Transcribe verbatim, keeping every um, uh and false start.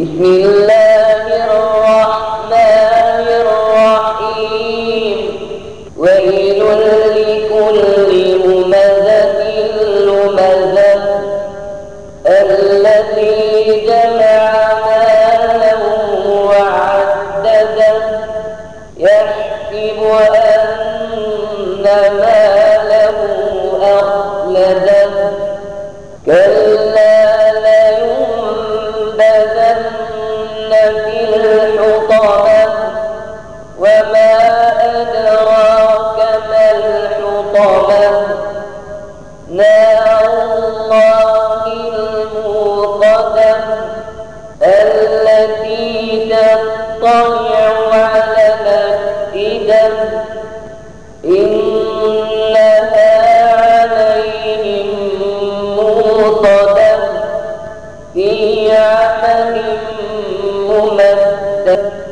بسم الله الرحمن الرحيم ويل لكل همزة لمزة الذي جمع مالا وعدده يحسب أن ماله أخلده كلا لينبذن في الحطمة وما أدراك ما الحطمة نار الله الموقدة التي تطلع على الأفئدة إنها عليهم موصدة في عمد ممدد